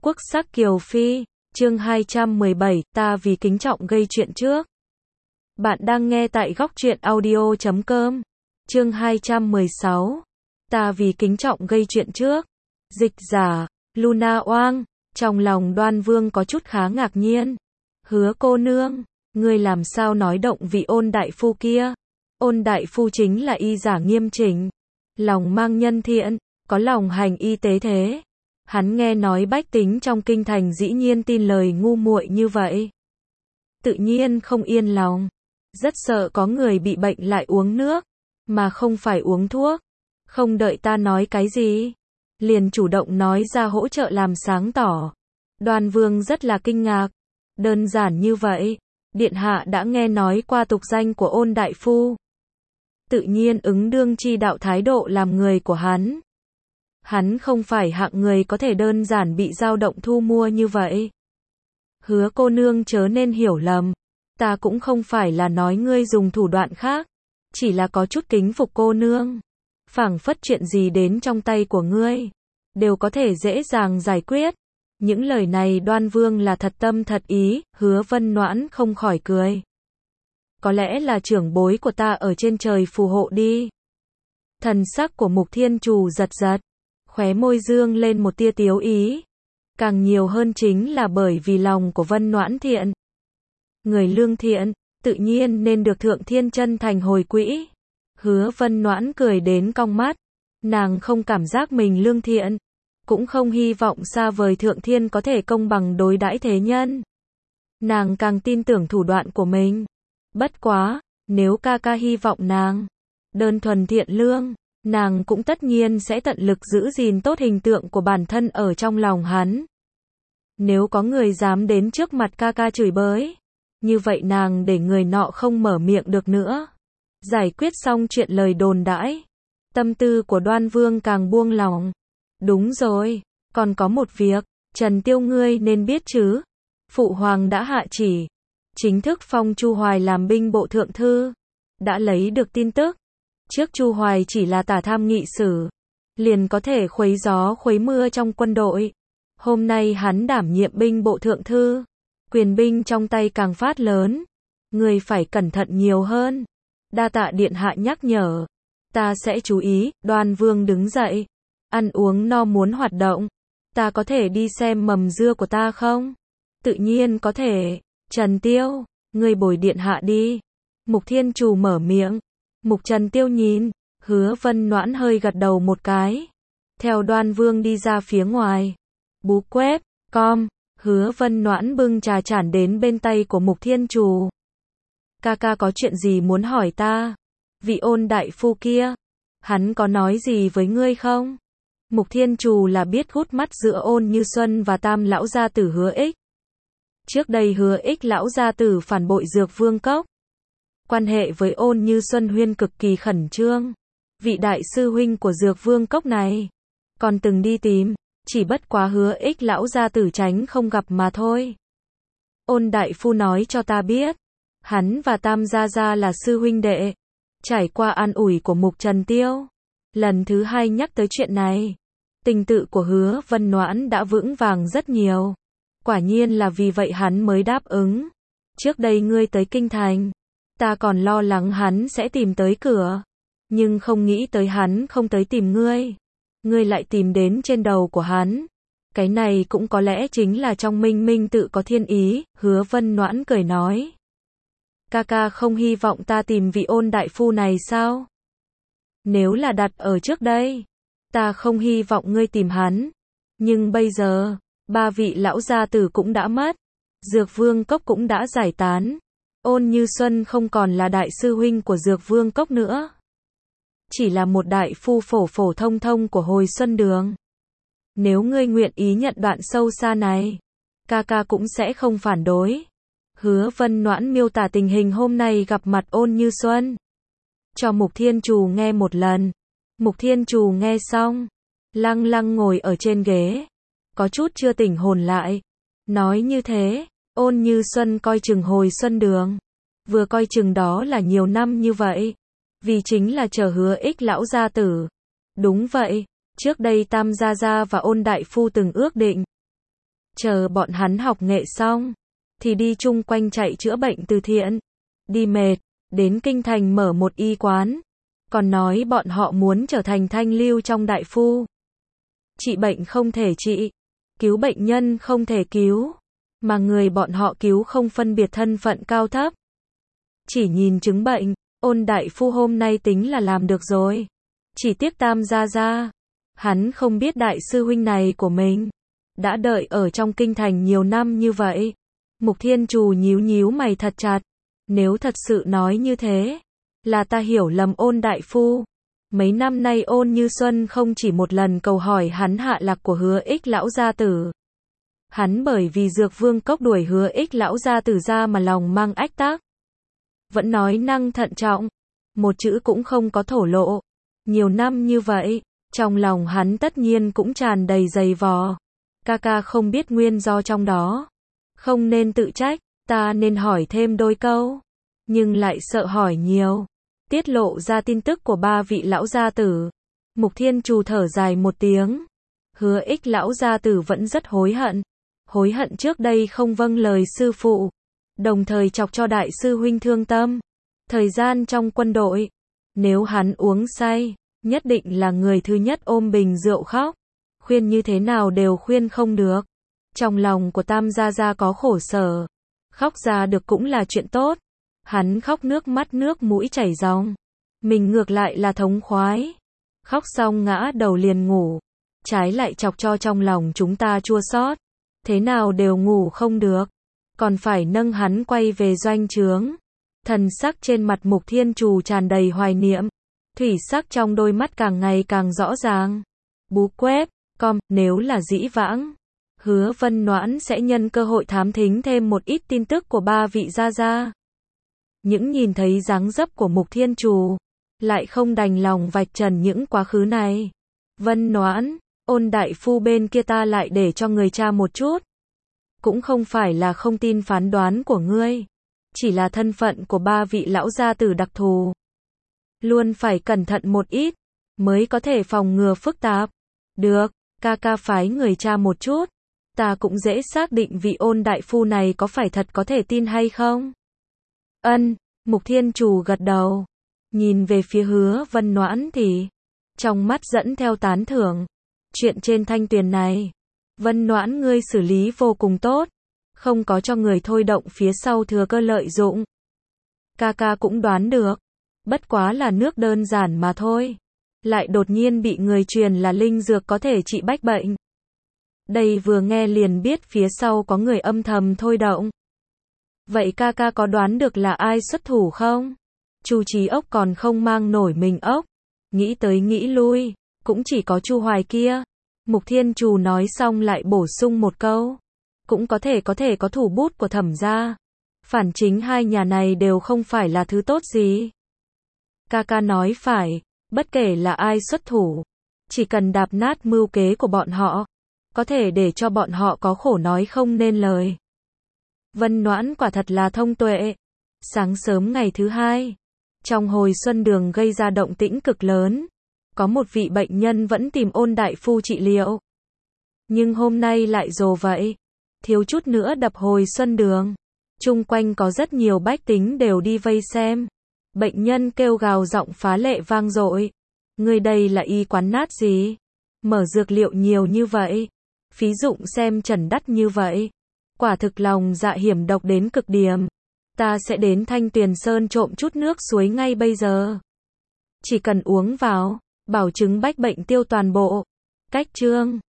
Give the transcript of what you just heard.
Quốc sắc Kiều Phi, chương 217, ta vì kính trọng gây chuyện trước. Bạn đang nghe tại góc truyện audio.com. Chương 216, ta vì kính trọng gây chuyện trước. Dịch giả, Luna Oang, trong lòng Đoan Vương có chút khá ngạc nhiên. Hứa cô nương, ngươi làm sao nói động vị Ôn đại phu kia? Ôn đại phu chính là y giả nghiêm chỉnh, lòng mang nhân thiện, có lòng hành y tế thế. Hắn nghe nói bách tính trong kinh thành dĩ nhiên tin lời ngu muội như vậy. Tự nhiên không yên lòng. Rất sợ có người bị bệnh lại uống nước, mà không phải uống thuốc. Không đợi ta nói cái gì, liền chủ động nói ra hỗ trợ làm sáng tỏ. Đoan Vương rất là kinh ngạc. Đơn giản như vậy, điện hạ đã nghe nói qua tục danh của Ôn đại phu. Tự nhiên ứng đương chi đạo thái độ làm người của hắn. Hắn không phải hạng người có thể đơn giản bị dao động thu mua như vậy. Hứa cô nương chớ nên hiểu lầm. Ta cũng không phải là nói ngươi dùng thủ đoạn khác. Chỉ là có chút kính phục cô nương. Phảng phất chuyện gì đến trong tay của ngươi, đều có thể dễ dàng giải quyết. Những lời này Đoan Vương là thật tâm thật ý, Hứa Vân Noãn không khỏi cười. Có lẽ là trưởng bối của ta ở trên trời phù hộ đi. Thần sắc của Mục Thiên Trù giật giật. Khóe môi dương lên một tia tiếu ý. Càng nhiều hơn chính là bởi vì lòng của Vân Noãn thiện. Người lương thiện, tự nhiên nên được Thượng Thiên chân thành hồi quỹ. Hứa Vân Noãn cười đến cong mắt. Nàng không cảm giác mình lương thiện, cũng không hy vọng xa vời Thượng Thiên có thể công bằng đối đãi thế nhân. Nàng càng tin tưởng thủ đoạn của mình. Bất quá, nếu ca ca hy vọng nàng đơn thuần thiện lương, nàng cũng tất nhiên sẽ tận lực giữ gìn tốt hình tượng của bản thân ở trong lòng hắn. Nếu có người dám đến trước mặt ca ca chửi bới, như vậy nàng để người nọ không mở miệng được nữa. Giải quyết xong chuyện lời đồn đãi, tâm tư của Đoan Vương càng buông lòng. Đúng rồi, còn có một việc, Trần Tiêu ngươi nên biết chứ. Phụ hoàng đã hạ chỉ, chính thức phong Chu Hoài làm binh bộ thượng thư. Đã lấy được tin tức. Trước Chu Hoài chỉ là tả tham nghị sử, liền có thể khuấy gió khuấy mưa trong quân đội. Hôm nay hắn đảm nhiệm binh bộ thượng thư, quyền binh trong tay càng phát lớn. Người phải cẩn thận nhiều hơn. Đa tạ điện hạ nhắc nhở. Ta sẽ chú ý. Đoan Vương đứng dậy. Ăn uống no muốn hoạt động. Ta có thể đi xem mầm dưa của ta không? Tự nhiên có thể. Trần Tiêu, ngươi bồi điện hạ đi. Mục Thiên Trù mở miệng. Mục Trần Tiêu nhìn, Hứa Vân Noãn hơi gật đầu một cái. Theo Đoan Vương đi ra phía ngoài. Bú quét, com, Hứa Vân Noãn bưng trà chản đến bên tay của Mục Thiên Trù. Ca ca có chuyện gì muốn hỏi ta? Vị Ôn đại phu kia, hắn có nói gì với ngươi không? Mục Thiên Trù là biết hút mắt giữa Ôn Như Xuân và Tam lão gia tử Hứa Ích. Trước đây Hứa Ích lão gia tử phản bội Dược Vương Cốc. Quan hệ với Ôn Như Xuân huyên cực kỳ khẩn trương. Vị đại sư huynh của Dược Vương Cốc này còn từng đi tìm, chỉ bất quá Hứa Ích lão gia tử tránh không gặp mà thôi. Ôn đại phu nói cho ta biết, hắn và Tam gia gia là sư huynh đệ. Trải qua an ủi của Mục Trần Tiêu, lần thứ hai nhắc tới chuyện này, tình tự của Hứa Vân Noãn đã vững vàng rất nhiều. Quả nhiên là vì vậy hắn mới đáp ứng. Trước đây ngươi tới kinh thành, ta còn lo lắng hắn sẽ tìm tới cửa, nhưng không nghĩ tới hắn không tới tìm ngươi. Ngươi lại tìm đến trên đầu của hắn. Cái này cũng có lẽ chính là trong minh minh tự có thiên ý. Hứa Vân Noãn cười nói. Ca ca không hy vọng ta tìm vị Ôn đại phu này sao? Nếu là đặt ở trước đây, ta không hy vọng ngươi tìm hắn. Nhưng bây giờ, ba vị lão gia tử cũng đã mất. Dược Vương Cốc cũng đã giải tán. Ôn Như Xuân không còn là đại sư huynh của Dược Vương Cốc nữa. Chỉ là một đại phu phổ phổ thông thông của Hồi Xuân Đường. Nếu ngươi nguyện ý nhận đoạn sâu xa này, ca ca cũng sẽ không phản đối. Hứa Vân Noãn miêu tả tình hình hôm nay gặp mặt Ôn Như Xuân cho Mục Thiên Trù nghe một lần. Mục Thiên Trù nghe xong, lăng lăng ngồi ở trên ghế, có chút chưa tỉnh hồn lại. Nói như thế, Ôn Như Xuân coi chừng Hồi Xuân Đường, vừa coi chừng đó là nhiều năm như vậy, vì chính là chờ Hứa Ích lão gia tử. Đúng vậy, trước đây Tam gia gia và Ôn đại phu từng ước định, chờ bọn hắn học nghệ xong, thì đi chung quanh chạy chữa bệnh từ thiện. Đi mệt, đến kinh thành mở một y quán. Còn nói bọn họ muốn trở thành thanh lưu trong đại phu. Trị bệnh không thể trị, cứu bệnh nhân không thể cứu, mà người bọn họ cứu không phân biệt thân phận cao thấp. Chỉ nhìn chứng bệnh, Ôn đại phu hôm nay tính là làm được rồi. Chỉ tiếc Tam gia gia, hắn không biết đại sư huynh này của mình đã đợi ở trong kinh thành nhiều năm như vậy. Mục Thiên Trù nhíu nhíu mày thật chặt. Nếu thật sự nói như thế, là ta hiểu lầm Ôn đại phu. Mấy năm nay Ôn Như Xuân không chỉ một lần cầu hỏi hắn hạ lạc của Hứa Ích lão gia tử. Hắn bởi vì Dược Vương Cốc đuổi Hứa Ích lão gia tử ra mà lòng mang ách tắc. Vẫn nói năng thận trọng, một chữ cũng không có thổ lộ. Nhiều năm như vậy, trong lòng hắn tất nhiên cũng tràn đầy dày vò. Ca ca không biết nguyên do trong đó. Không nên tự trách, ta nên hỏi thêm đôi câu. Nhưng lại sợ hỏi nhiều. Tiết lộ ra tin tức của ba vị lão gia tử. Mục Thiên Trù thở dài một tiếng. Hứa Ích lão gia tử vẫn rất hối hận. Hối hận trước đây không vâng lời sư phụ. Đồng thời chọc cho đại sư huynh thương tâm. Thời gian trong quân đội, nếu hắn uống say, nhất định là người thứ nhất ôm bình rượu khóc. Khuyên như thế nào đều khuyên không được. Trong lòng của Tam gia gia có khổ sở. Khóc ra được cũng là chuyện tốt. Hắn khóc nước mắt nước mũi chảy ròng. Mình ngược lại là thống khoái. Khóc xong ngã đầu liền ngủ. Trái lại chọc cho trong lòng chúng ta chua xót. Thế nào đều ngủ không được. Còn phải nâng hắn quay về doanh trướng. Thần sắc trên mặt Mục Thiên Trù tràn đầy hoài niệm. Thủy sắc trong đôi mắt càng ngày càng rõ ràng. Bú quép, nếu là dĩ vãng, Hứa Vân Noãn sẽ nhân cơ hội thám thính thêm một ít tin tức của ba vị gia gia. Những nhìn thấy dáng dấp của Mục Thiên Trù, lại không đành lòng vạch trần những quá khứ này. Vân Noãn, Ôn đại phu bên kia ta lại để cho người tra một chút. Cũng không phải là không tin phán đoán của ngươi, chỉ là thân phận của ba vị lão gia tử đặc thù. Luôn phải cẩn thận một ít, mới có thể phòng ngừa phức tạp. Được, ca ca phái người tra một chút. Ta cũng dễ xác định vị Ôn đại phu này có phải thật có thể tin hay không. Ân, Mục Thiên Trù gật đầu. Nhìn về phía Hứa Vân Noãn thì, trong mắt dẫn theo tán thưởng. Chuyện trên Thanh Tuyền này, Vân Noãn ngươi xử lý vô cùng tốt. Không có cho người thôi động phía sau thừa cơ lợi dụng. Ca ca cũng đoán được. Bất quá là nước đơn giản mà thôi. Lại đột nhiên bị người truyền là linh dược có thể trị bách bệnh. Đây vừa nghe liền biết phía sau có người âm thầm thôi động. Vậy ca ca có đoán được là ai xuất thủ không? Chu Trí Ốc còn không mang nổi mình ốc. Nghĩ tới nghĩ lui, cũng chỉ có Chu Hoài kia. Mục Thiên Trù nói xong lại bổ sung một câu. Cũng có thể có thủ bút của Thẩm gia. Phản chính hai nhà này đều không phải là thứ tốt gì. Ca ca nói phải, bất kể là ai xuất thủ, chỉ cần đạp nát mưu kế của bọn họ, có thể để cho bọn họ có khổ nói không nên lời. Vân Noãn quả thật là thông tuệ. Sáng sớm ngày thứ hai, trong hồi xuân đường gây ra động tĩnh cực lớn. Có một vị bệnh nhân vẫn tìm Ôn đại phu trị liệu. Nhưng hôm nay lại rồ vậy. Thiếu chút nữa đập hồi xuân đường. Chung quanh có rất nhiều bách tính đều đi vây xem. Bệnh nhân kêu gào giọng phá lệ vang dội. Người đây là y quán nát gì? Mở dược liệu nhiều như vậy. Phí dụng xem trần đắt như vậy. Quả thực lòng dạ hiểm độc đến cực điểm. Ta sẽ đến Thanh Tuyền Sơn trộm chút nước suối ngay bây giờ. Chỉ cần uống vào, bảo chứng bách bệnh tiêu toàn bộ. Cách chương